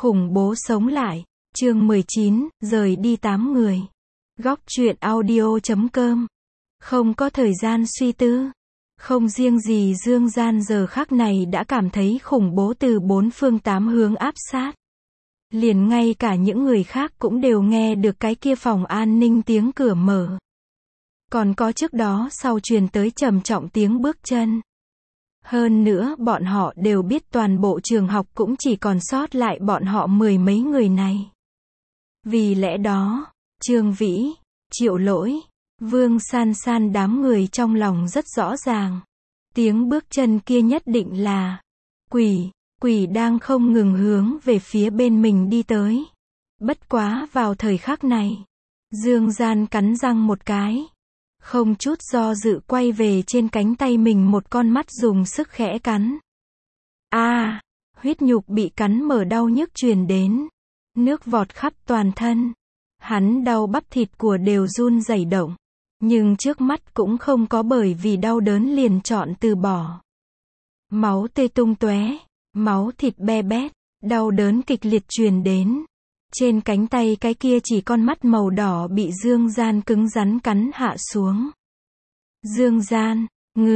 Khủng bố sống lại. Chương 19, rời đi 8 người. Góc truyện audio.com. Không có thời gian suy tư. Không riêng gì Dương Gian giờ khắc này đã cảm thấy khủng bố từ bốn phương tám hướng áp sát. Liền ngay cả những người khác cũng đều nghe được cái kia phòng an ninh tiếng cửa mở. Còn có trước đó sau truyền tới trầm trọng tiếng bước chân. Hơn nữa bọn họ đều biết toàn bộ trường học cũng chỉ còn sót lại bọn họ mười mấy người này. Vì lẽ đó, Trương Vĩ, Triệu Lỗi, Vương San San đám người trong lòng rất rõ ràng. Tiếng bước chân kia nhất định là quỷ đang không ngừng hướng về phía bên mình đi tới. Bất quá vào thời khắc này, Dương Gian cắn răng một cái. Không chút do dự quay về trên cánh tay mình một con mắt dùng sức khẽ cắn. Huyết nhục bị cắn mở đau nhức truyền đến. Nước vọt khắp toàn thân. Hắn đau bắp thịt của đều run rẩy động. Nhưng trước mắt cũng không có bởi vì đau đớn liền chọn từ bỏ. Máu tươi tung tóe, máu thịt be bét, đau đớn kịch liệt truyền đến. Trên cánh tay cái kia chỉ con mắt màu đỏ bị Dương Gian cứng rắn cắn hạ xuống. Dương Gian,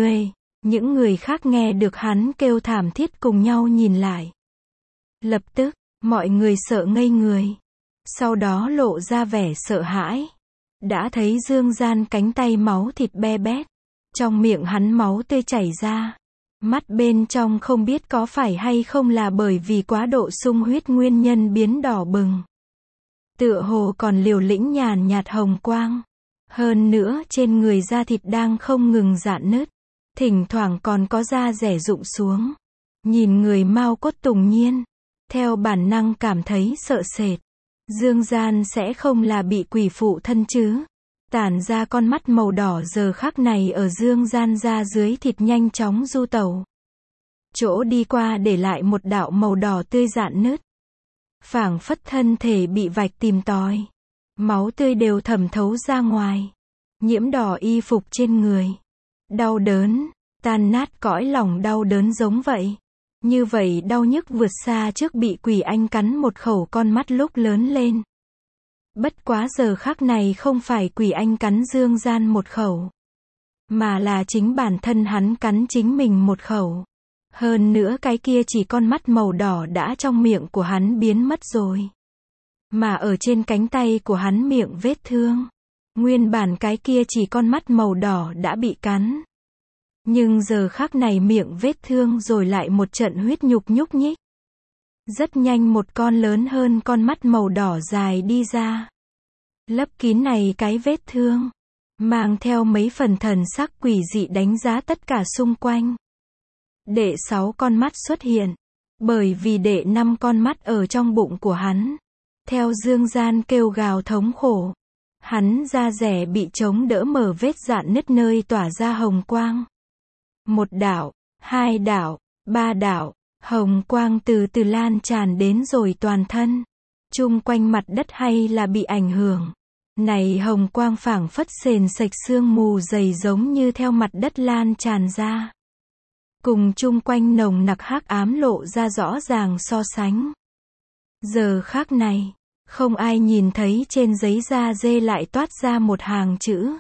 những người khác nghe được hắn kêu thảm thiết cùng nhau nhìn lại. Lập tức, mọi người sợ ngây người. Sau đó lộ ra vẻ sợ hãi. Đã thấy Dương Gian cánh tay máu thịt be bét. Trong miệng hắn máu tươi chảy ra. Mắt bên trong không biết có phải hay không là bởi vì quá độ sung huyết nguyên nhân biến đỏ bừng. Tựa hồ còn liều lĩnh nhàn nhạt hồng quang. Hơn nữa trên người da thịt đang không ngừng rạn nứt. Thỉnh thoảng còn có da rẻ rụng xuống. Nhìn người mau cốt tùng nhiên. Theo bản năng cảm thấy sợ sệt. Dương Gian sẽ không là bị quỷ phụ thân chứ. Tản ra con mắt màu đỏ giờ khắc này ở Dương Gian da dưới thịt nhanh chóng du tẩu. Chỗ đi qua để lại một đạo màu đỏ tươi rạn nứt. Phảng phất thân thể bị vạch tìm tòi. Máu tươi đều thẩm thấu ra ngoài. Nhiễm đỏ y phục trên người. Đau đớn, tan nát cõi lòng đau đớn giống vậy. Như vậy đau nhức vượt xa trước bị quỷ anh cắn một khẩu con mắt lúc lớn lên. Bất quá giờ khắc này không phải quỷ anh cắn Dương Gian một khẩu. Mà là chính bản thân hắn cắn chính mình một khẩu. Hơn nữa cái kia chỉ con mắt màu đỏ đã trong miệng của hắn biến mất rồi. Mà ở trên cánh tay của hắn miệng vết thương. Nguyên bản cái kia chỉ con mắt màu đỏ đã bị cắn. Nhưng giờ khắc này miệng vết thương rồi lại một trận huyết nhục nhúc nhích. Rất nhanh một con lớn hơn con mắt màu đỏ dài đi ra. Lấp kín này cái vết thương. Mang theo mấy phần thần sắc quỷ dị đánh giá tất cả xung quanh. Đệ 6 con mắt xuất hiện. Bởi vì đệ 5 con mắt ở trong bụng của hắn. Theo Dương Gian kêu gào thống khổ. Hắn da rẻ bị chống đỡ mở vết rạn nứt nơi tỏa ra hồng quang. 1 đạo, 2 đạo, 3 đạo, hồng quang từ từ lan tràn đến rồi toàn thân. Chung quanh mặt đất hay là bị ảnh hưởng. Này hồng quang phảng phất sền sệt sương mù dày giống như theo mặt đất lan tràn ra. Cùng chung quanh nồng nặc hắc ám lộ ra rõ ràng so sánh. Giờ khắc này, không ai nhìn thấy trên giấy da dê lại toát ra một hàng chữ.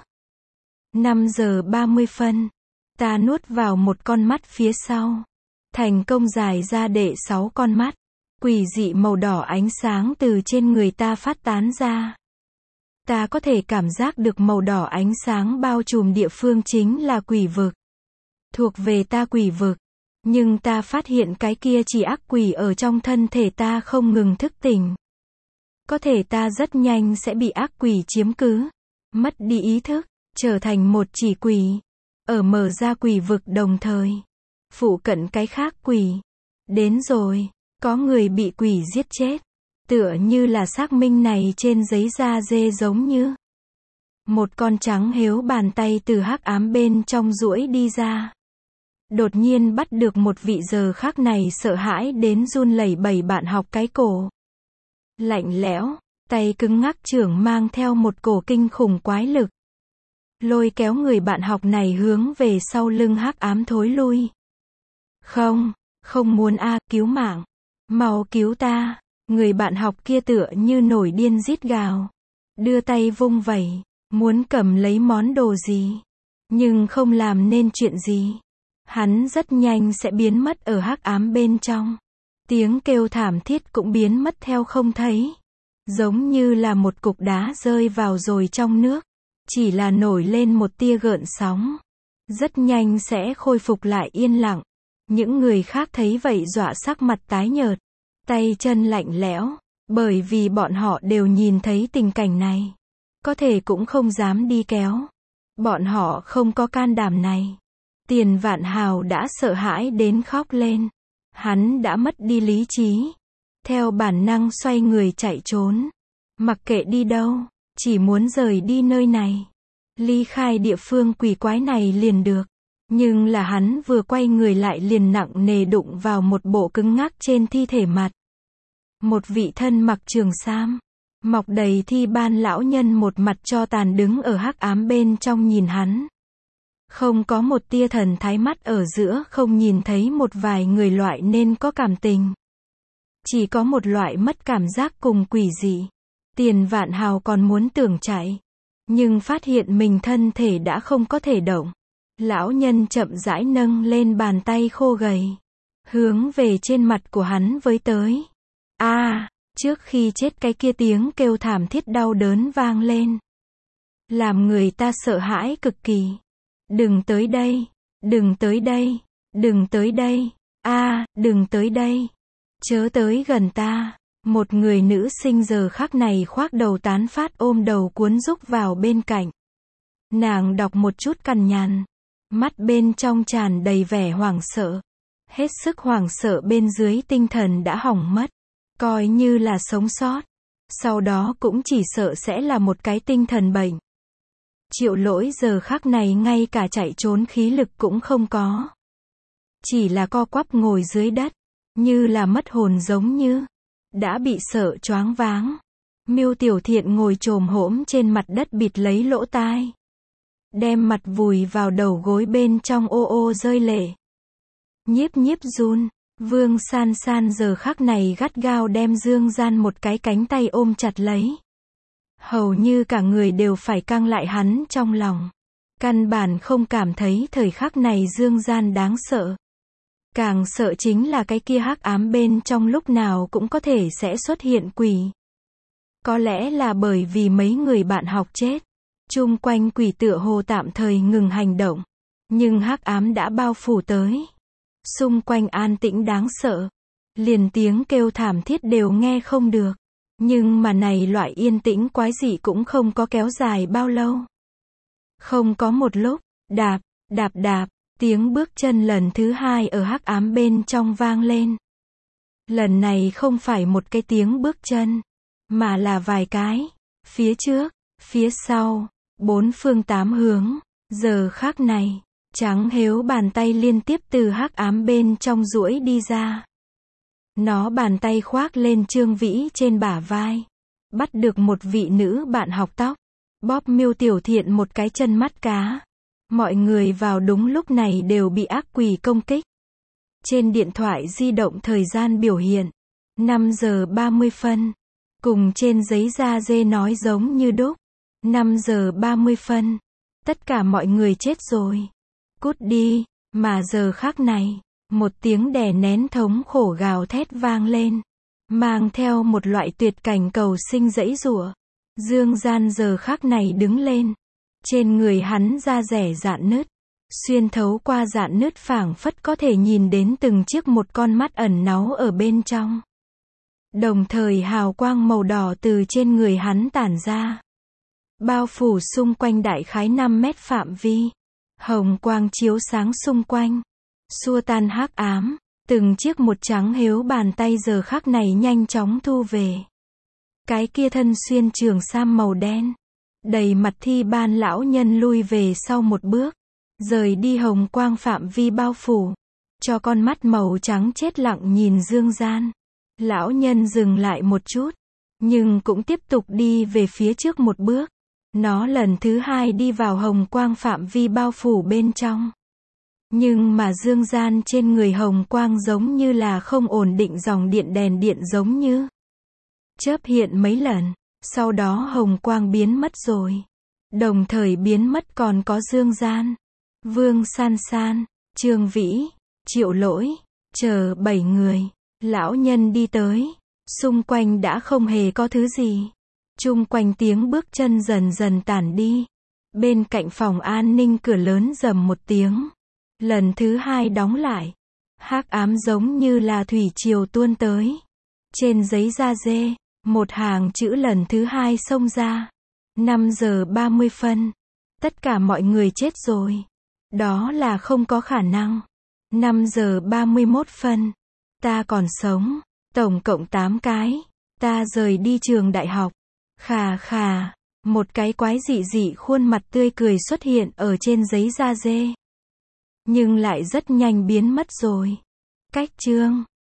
5 giờ 30 phân. Ta nuốt vào một con mắt phía sau. Thành công giải ra đệ 6 con mắt. Quỷ dị màu đỏ ánh sáng từ trên người ta phát tán ra. Ta có thể cảm giác được màu đỏ ánh sáng bao trùm địa phương chính là quỷ vực. Thuộc về ta quỷ vực. Nhưng ta phát hiện cái kia chỉ ác quỷ ở trong thân thể ta không ngừng thức tỉnh. Có thể ta rất nhanh sẽ bị ác quỷ chiếm cứ. Mất đi ý thức. Trở thành một chỉ quỷ. Ở mở ra quỷ vực đồng thời. Phụ cận cái khác quỷ. Đến rồi. Có người bị quỷ giết chết. Tựa như là xác minh này trên giấy da dê giống như. Một con trắng héo bàn tay từ hắc ám bên trong duỗi đi ra. Đột nhiên bắt được một vị giờ khắc này sợ hãi đến run lẩy bẩy bạn học cái cổ. Lạnh lẽo, tay cứng ngắc trưởng mang theo một cổ kinh khủng quái lực. Lôi kéo người bạn học này hướng về sau lưng hắc ám thối lui. Không muốn cứu mạng. Mau cứu ta. Người bạn học kia tựa như nổi điên rít gào. Đưa tay vung vẩy, muốn cầm lấy món đồ gì. Nhưng không làm nên chuyện gì. Hắn rất nhanh sẽ biến mất ở hắc ám bên trong. Tiếng kêu thảm thiết cũng biến mất theo không thấy. Giống như là một cục đá rơi vào rồi trong nước. Chỉ là nổi lên một tia gợn sóng. Rất nhanh sẽ khôi phục lại yên lặng. Những người khác thấy vậy dọa sắc mặt tái nhợt. Tay chân lạnh lẽo. Bởi vì bọn họ đều nhìn thấy tình cảnh này. Có thể cũng không dám đi kéo. Bọn họ không có can đảm này. Tiền Vạn Hào đã sợ hãi đến khóc lên. Hắn đã mất đi lý trí. Theo bản năng xoay người chạy trốn. Mặc kệ đi đâu, chỉ muốn rời đi nơi này. Ly khai địa phương quỷ quái này liền được. Nhưng là hắn vừa quay người lại liền nặng nề đụng vào một bộ cứng ngắc trên thi thể mặt. Một vị thân mặc trường sam, mọc đầy thi ban lão nhân một mặt tro tàn đứng ở hắc ám bên trong nhìn hắn. Không có một tia thần thái, mắt ở giữa không nhìn thấy một vài người loại nên có cảm tình. Chỉ có một loại mất cảm giác cùng quỷ dị. Tiền Vạn Hào còn muốn tưởng chạy. Nhưng phát hiện mình thân thể đã không có thể động. Lão nhân chậm rãi nâng lên bàn tay khô gầy. Hướng về trên mặt của hắn với tới. Trước khi chết cái kia tiếng kêu thảm thiết đau đớn vang lên. Làm người ta sợ hãi cực kỳ. Đừng tới đây, đừng tới đây, đừng tới đây, đừng tới đây. Chớ tới gần ta. Một người nữ sinh giờ khắc này khoác đầu tán phát ôm đầu cuốn rúc vào bên cạnh. Nàng đọc một chút cằn nhằn. Mắt bên trong tràn đầy vẻ hoảng sợ. Hết sức hoảng sợ bên dưới tinh thần đã hỏng mất. Coi như là sống sót. Sau đó cũng chỉ sợ sẽ là một cái tinh thần bệnh. Triệu Lỗi giờ khắc này ngay cả chạy trốn khí lực cũng không có. Chỉ là co quắp ngồi dưới đất. Như là mất hồn, giống như đã bị sợ choáng váng. Miêu Tiểu Thiện ngồi chồm hổm trên mặt đất bịt lấy lỗ tai. Đem mặt vùi vào đầu gối bên trong ô ô rơi lệ. Nhiếp nhiếp run. Vương San San giờ khắc này gắt gao đem Dương Gian một cái cánh tay ôm chặt lấy. Hầu như cả người đều phải căng lại hắn trong lòng. Căn bản không cảm thấy thời khắc này Dương Gian đáng sợ. Càng sợ chính là cái kia hắc ám bên trong lúc nào cũng có thể sẽ xuất hiện quỷ. Có lẽ là bởi vì mấy người bạn học chết. Chung quanh quỷ tựa hồ tạm thời ngừng hành động. Nhưng hắc ám đã bao phủ tới. Xung quanh an tĩnh đáng sợ. Liền tiếng kêu thảm thiết đều nghe không được. Nhưng mà này loại yên tĩnh quái dị cũng không có kéo dài bao lâu. Không có một lúc, đạp, đạp đạp, tiếng bước chân lần thứ hai ở hắc ám bên trong vang lên. Lần này không phải một cái tiếng bước chân, mà là vài cái. Phía trước, phía sau, bốn phương tám hướng. Giờ khắc này, trắng hếu bàn tay liên tiếp từ hắc ám bên trong duỗi đi ra. Nó bàn tay khoác lên Trương Vĩ trên bả vai. Bắt được một vị nữ bạn học tóc. Bóp Miêu Tiểu Thiện một cái chân mắt cá. Mọi người vào đúng lúc này đều bị ác quỷ công kích. Trên điện thoại di động thời gian biểu hiện 5 giờ 30 phân. Cùng trên giấy da dê nói giống như đúc. 5 giờ 30 phân. Tất cả mọi người chết rồi. Cút đi. Mà giờ khắc này, một tiếng đè nén thống khổ gào thét vang lên. Mang theo một loại tuyệt cảnh cầu sinh giãy giụa. Dương Gian giờ khắc này đứng lên. Trên người hắn da rẻ rạn nứt. Xuyên thấu qua rạn nứt phảng phất có thể nhìn đến từng chiếc một con mắt ẩn náu ở bên trong. Đồng thời hào quang màu đỏ từ trên người hắn tản ra. Bao phủ xung quanh đại khái 5 mét phạm vi. Hồng quang chiếu sáng xung quanh. Xua tan hắc ám. Từng chiếc một trắng hếu bàn tay giờ khắc này nhanh chóng thu về. Cái kia thân xuyên trường sam màu đen. Đầy mặt thi ban lão nhân lui về sau một bước. Rời đi hồng quang phạm vi bao phủ. Cho con mắt màu trắng chết lặng nhìn Dương Gian. Lão nhân dừng lại một chút. Nhưng cũng tiếp tục đi về phía trước một bước. Nó lần thứ hai đi vào hồng quang phạm vi bao phủ bên trong. Nhưng mà Dương Gian trên người hồng quang giống như là không ổn định dòng điện đèn điện giống như. chớp hiện mấy lần, sau đó hồng quang biến mất rồi. Đồng thời biến mất còn có Dương Gian, Vương San San, Trương Vĩ, Triệu Lỗi, chờ 7 người. Lão nhân đi tới, xung quanh đã không hề có thứ gì. Chung quanh tiếng bước chân dần dần tản đi. Bên cạnh phòng an ninh cửa lớn rầm một tiếng. Lần thứ 2 đóng lại. Hắc ám giống như là thủy triều tuôn tới. Trên giấy da dê, một hàng chữ lần thứ 2 xông ra. 5 giờ 30 phân. Tất cả mọi người chết rồi. Đó là không có khả năng. 5 giờ 31 phân. Ta còn sống. Tổng cộng 8 cái. Ta rời đi trường đại học. Khà khà. Một cái quái dị dị khuôn mặt tươi cười xuất hiện ở trên giấy da dê. Nhưng lại rất nhanh biến mất rồi. Cách chương